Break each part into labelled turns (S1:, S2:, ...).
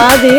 S1: पा दे।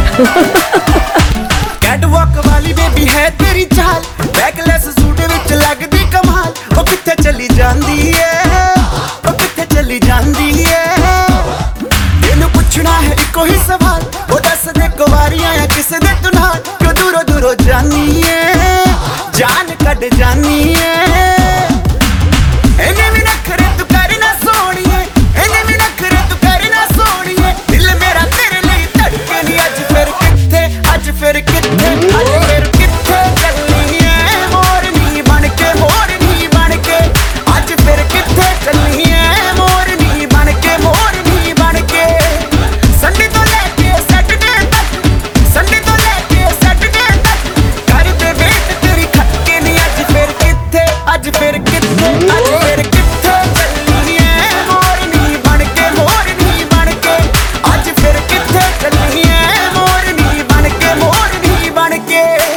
S2: कैटवॉक वाली बेबी है तेरी चाल, बैकलेस सूट विच लगदी कमाल। ओ किथे चली जांदी है, ओ किथे चली जांदी है। तेनू पुछना है इको ही सवाल, ओ दस दे कुवारियां या किसे दे तू नाल। क्यों दूरों दूरों जानी है, जान कट जानी है। इन्हें भी नखरे तू कर ना सोनिए, इन्हें भी नखरे तू कर ना सोनिए। दिल मेरा तेरे लिए धड़के नी। अज फिर किथे, अज फिर किथे, अज फिर किथे चलनी है मोरनी बनके, मोरनी बनके। अज फिर किथे चलनी है मोरनी बनके, मोरनी बनके। संडे तो लेके सैटरडे तक, संडे तो लेके सैटरडे तक कर दे वेट तेरी खटके नी। अज फिर किथे, अज फिर किथे, अज फिर किथे चलनी है मोरनी बनके, मोरनी बनके। अज फिर किथे चलनी है मोरनी बनके, मोरनी बनके।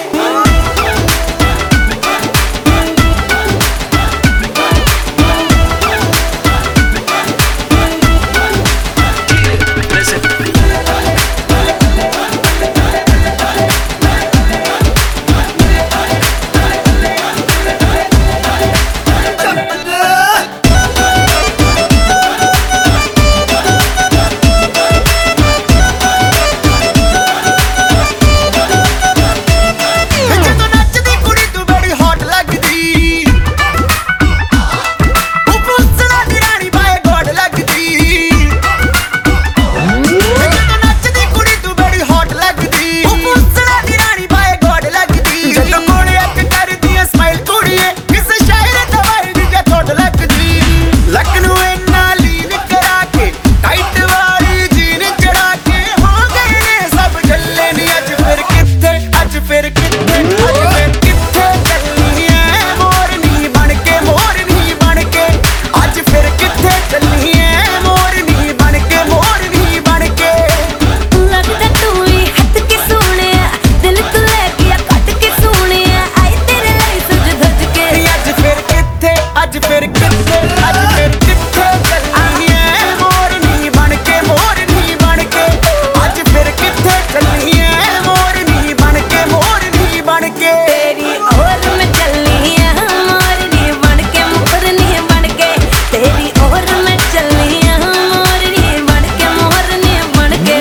S2: ਜਦੋਂ ਨੱਚਦੀ ਕੁੜੀ ਤੂੰ ਬੜੀ ਹੌਟ ਲੱਗਦੀ, ਉਹ ਪੁੱਛਣਾ ਦੀ ਰਾਣੀ ਬਾਏ ਗੋਡ ਲੱਗਦੀ। ਜਦੋਂ ਨੱਚਦੀ ਕੁੜੀ ਤੂੰ ਬੜੀ ਹੌਟ ਲੱਗਦੀ, ਉਹ ਪੁੱਛਣਾ ਦੀ ਰਾਣੀ ਬਾਏ ਗੋਡ ਲੱਗਦੀ। ਜਦੋਂ ਕੋਲੇ ਅੱਖ ਕਰਦੀ ਐ ਸਮਾਈਲ ਕੁੜੀਏ, ਕਿਸੇ ਸ਼ਾਇਰ ਦਾ ਵਰਗੀ ਜੇ ਥੋੜ ਲੱਗਦੀ। ਲੱਕ ਨੂੰ ਇੰਨਾ ਲੀਨ ਕਰਾ ਕੇ, ਟਾਈਟ ਵਾਲੀ ਜੀਨ ਚੜਾ ਕੇ ਹੋ ਗਏ ਨੇ ਸਭ ਜੱਲੇ ਨੀ। ਅੱਜ ਫਿਰ ਕਿੱਥੇ, ਅੱਜ ਫਿਰ ਕਿੱਥੇ, ਅੱਜ ਫਿਰ ਕਿੱਥੇ ਚੱਲਣੀ ਐ ਮੋਰਨੀ ਬਣਕੇ, ਮੋਰਨੀ ਬਣਕੇ। ਅੱਜ ਫਿਰ ਕਿੱਥੇ ਚੱਲਣੀ ਐ ਮੋਰਨੀ ਬਣਕੇ, ਮੋਰਨੀ ਬਣਕੇ।
S3: लगदा तू ही हट के सोहणिया, दिल तू लै गया कट के सोहणिया। आई तेरे लिए सज धज के।
S2: ਅੱਜ ਫਿਰ ਕਿੱਥੇ, ਅੱਜ ਫਿਰ ਕਿੱਥੇ, ਅੱਜ ਫਿਰ ਕਿੱਥੇ ਚੱਲਣੀ ਐ ਮੋਰਨੀ ਬਣਕੇ, ਮੋਰਨੀ ਬਣਕੇ। ਅੱਜ ਫਿਰ ਕਿੱਥੇ ਚੱਲਣੀ ਐ ਮੋਰਨੀ ਬਣਕੇ, ਮੋਰਨੀ ਬਣਕੇ।
S3: तेरी ओर में चलनी है मोरनी बनके, मोरनी बनके। तेरी ओर में चलनी है मोरनी बनके, मोरनी बनके।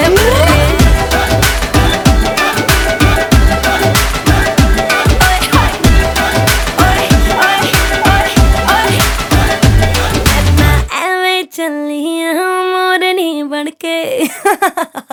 S3: ओए हाय, ओए ओए ओए ओए। मैं ऐवें चलनी है मोरनी बनके।